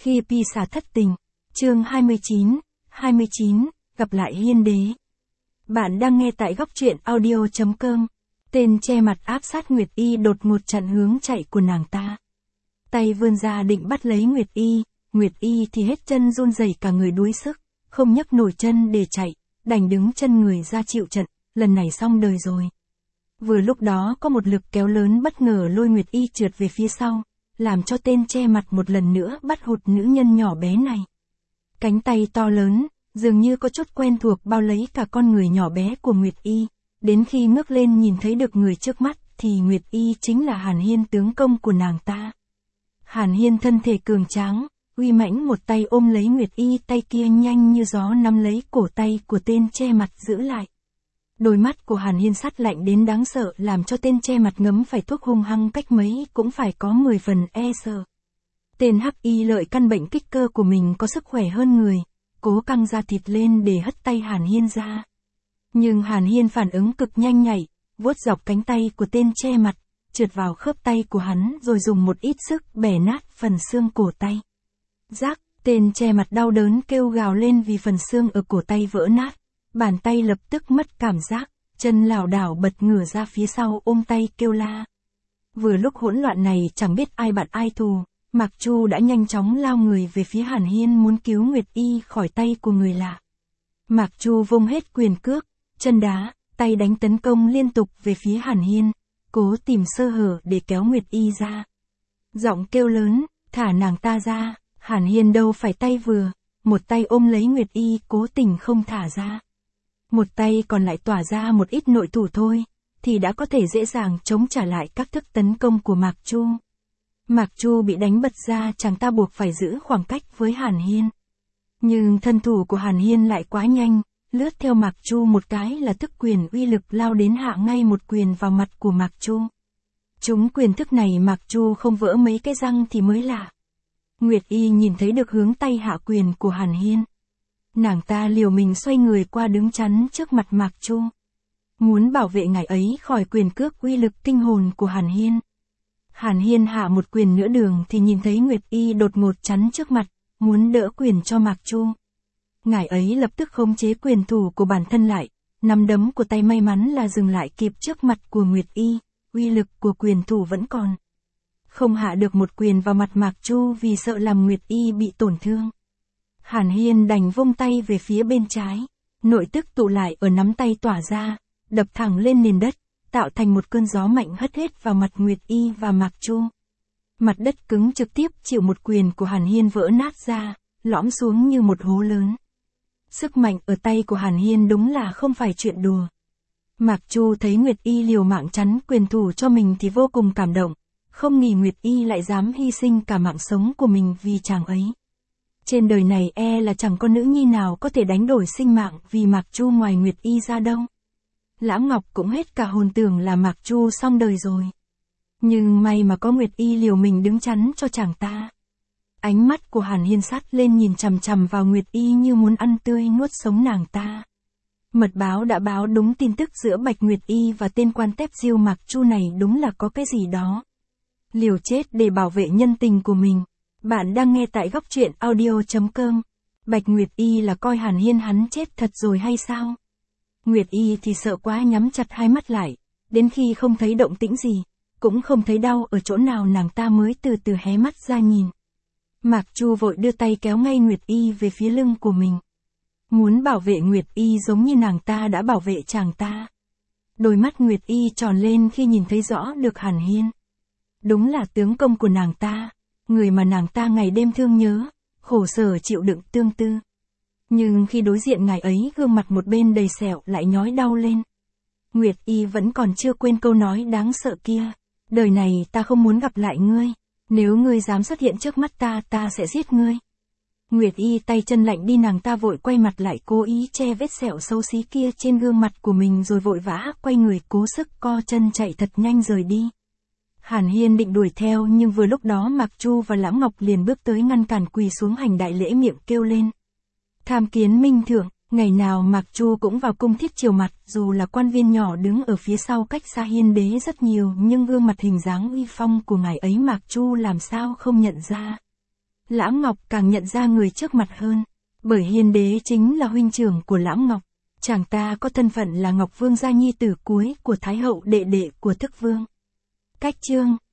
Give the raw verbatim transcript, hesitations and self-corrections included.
Khi Pisa thất tình, chương hai mươi chín, hai mươi chín, gặp lại Hiên đế. Bạn đang nghe tại góc truyện audio chấm com. Tên che mặt áp sát Nguyệt Y đột ngột chặn hướng chạy của nàng ta. Tay vươn ra định bắt lấy Nguyệt Y, Nguyệt Y thì hết chân run rẩy cả người đuối sức, không nhấc nổi chân để chạy, đành đứng chân người ra chịu trận, lần này xong đời rồi. Vừa lúc đó có một lực kéo lớn bất ngờ lôi Nguyệt Y trượt về phía sau, làm cho tên che mặt một lần nữa bắt hụt nữ nhân nhỏ bé này. Cánh tay to lớn, dường như có chút quen thuộc bao lấy cả con người nhỏ bé của Nguyệt Y, đến khi ngước lên nhìn thấy được người trước mắt thì Nguyệt Y chính là Hàn Hiên, tướng công của nàng ta. Hàn Hiên thân thể cường tráng, uy mãnh một tay ôm lấy Nguyệt Y, tay kia nhanh như gió nắm lấy cổ tay của tên che mặt giữ lại. Đôi mắt của Hàn Hiên sắt lạnh đến đáng sợ làm cho tên che mặt ngấm phải thuốc hung hăng cách mấy cũng phải có mười phần e sợ. Tên hắc y lợi căn bệnh kích cơ của mình có sức khỏe hơn người, cố căng da thịt lên để hất tay Hàn Hiên ra. Nhưng Hàn Hiên phản ứng cực nhanh nhạy, vuốt dọc cánh tay của tên che mặt, trượt vào khớp tay của hắn rồi dùng một ít sức bẻ nát phần xương cổ tay. Rác, tên che mặt đau đớn kêu gào lên vì phần xương ở cổ tay vỡ nát. Bàn tay lập tức mất cảm giác, chân lảo đảo bật ngửa ra phía sau ôm tay kêu la. Vừa lúc hỗn loạn này chẳng biết ai bạn ai thù, Mạc Chu đã nhanh chóng lao người về phía Hàn Hiên muốn cứu Nguyệt Y khỏi tay của người lạ. Mạc Chu vung hết quyền cước, chân đá, tay đánh tấn công liên tục về phía Hàn Hiên, cố tìm sơ hở để kéo Nguyệt Y ra. Giọng kêu lớn, thả nàng ta ra, Hàn Hiên đâu phải tay vừa, một tay ôm lấy Nguyệt Y cố tình không thả ra. Một tay còn lại tỏa ra một ít nội thủ thôi, thì đã có thể dễ dàng chống trả lại các thức tấn công của Mạc Chu. Mạc Chu bị đánh bật ra, chàng ta buộc phải giữ khoảng cách với Hàn Hiên. Nhưng thân thủ của Hàn Hiên lại quá nhanh, lướt theo Mạc Chu một cái là thức quyền uy lực lao đến hạ ngay một quyền vào mặt của Mạc Chu. Chúng quyền thức này Mạc Chu không vỡ mấy cái răng thì mới lạ. Nguyệt Y nhìn thấy được hướng tay hạ quyền của Hàn Hiên. Nàng ta liều mình xoay người qua đứng chắn trước mặt Mạc Chu, muốn bảo vệ ngài ấy khỏi quyền cước uy lực kinh hồn của Hàn Hiên. Hàn Hiên hạ một quyền nửa đường thì nhìn thấy Nguyệt Y đột ngột chắn trước mặt, muốn đỡ quyền cho Mạc Chu. Ngài ấy lập tức khống chế quyền thủ của bản thân lại, nắm đấm của tay may mắn là dừng lại kịp trước mặt của Nguyệt Y, uy lực của quyền thủ vẫn còn. Không hạ được một quyền vào mặt Mạc Chu vì sợ làm Nguyệt Y bị tổn thương. Hàn Hiên đành vung tay về phía bên trái, nội tức tụ lại ở nắm tay tỏa ra, đập thẳng lên nền đất, tạo thành một cơn gió mạnh hất hết vào mặt Nguyệt Y và Mạc Chu. Mặt đất cứng trực tiếp chịu một quyền của Hàn Hiên vỡ nát ra, lõm xuống như một hố lớn. Sức mạnh ở tay của Hàn Hiên đúng là không phải chuyện đùa. Mạc Chu thấy Nguyệt Y liều mạng chắn quyền thủ cho mình thì vô cùng cảm động, không ngờ Nguyệt Y lại dám hy sinh cả mạng sống của mình vì chàng ấy. Trên đời này e là chẳng có nữ nhi nào có thể đánh đổi sinh mạng vì Mạc Chu ngoài Nguyệt Y ra đâu. Lãm Ngọc cũng hết cả hồn tưởng là Mạc Chu xong đời rồi. Nhưng may mà có Nguyệt Y liều mình đứng chắn cho chàng ta. Ánh mắt của Hàn Hiên sắt lên nhìn chằm chằm vào Nguyệt Y như muốn ăn tươi nuốt sống nàng ta. Mật báo đã báo đúng tin tức giữa Bạch Nguyệt Y và tên quan tép diêu Mạc Chu này đúng là có cái gì đó. Liều chết để bảo vệ nhân tình của mình. Bạn đang nghe tại góc truyện audio chấm com. Bạch Nguyệt Y là coi Hàn Hiên hắn chết thật rồi hay sao? Nguyệt Y thì sợ quá nhắm chặt hai mắt lại, đến khi không thấy động tĩnh gì, cũng không thấy đau ở chỗ nào nàng ta mới từ từ hé mắt ra nhìn. Mạc Chu vội đưa tay kéo ngay Nguyệt Y về phía lưng của mình. Muốn bảo vệ Nguyệt Y giống như nàng ta đã bảo vệ chàng ta. Đôi mắt Nguyệt Y tròn lên khi nhìn thấy rõ được Hàn Hiên. Đúng là tướng công của nàng ta, người mà nàng ta ngày đêm thương nhớ, khổ sở chịu đựng tương tư. Nhưng khi đối diện ngài ấy gương mặt một bên đầy sẹo lại nhói đau lên. Nguyệt Y vẫn còn chưa quên câu nói đáng sợ kia. Đời này ta không muốn gặp lại ngươi. Nếu ngươi dám xuất hiện trước mắt ta, ta sẽ giết ngươi. Nguyệt Y tay chân lạnh đi, nàng ta vội quay mặt lại cố ý che vết sẹo xấu xí kia trên gương mặt của mình rồi vội vã quay người cố sức co chân chạy thật nhanh rời đi. Hàn Hiên định đuổi theo nhưng vừa lúc đó Mạc Chu và Lãm Ngọc liền bước tới ngăn cản, quỳ xuống hành đại lễ, miệng kêu lên. Tham kiến minh thượng. Ngày nào Mạc Chu cũng vào cung thiết triều mặt, dù là quan viên nhỏ đứng ở phía sau cách xa Hiên đế rất nhiều nhưng gương mặt hình dáng uy phong của ngài ấy Mạc Chu làm sao không nhận ra. Lãm Ngọc càng nhận ra người trước mặt hơn. Bởi Hiên Đế chính là huynh trưởng của Lãm Ngọc. Chàng ta có thân phận là Ngọc Vương gia nhi tử cuối của Thái hậu đệ đệ của Thức Vương. Cách chương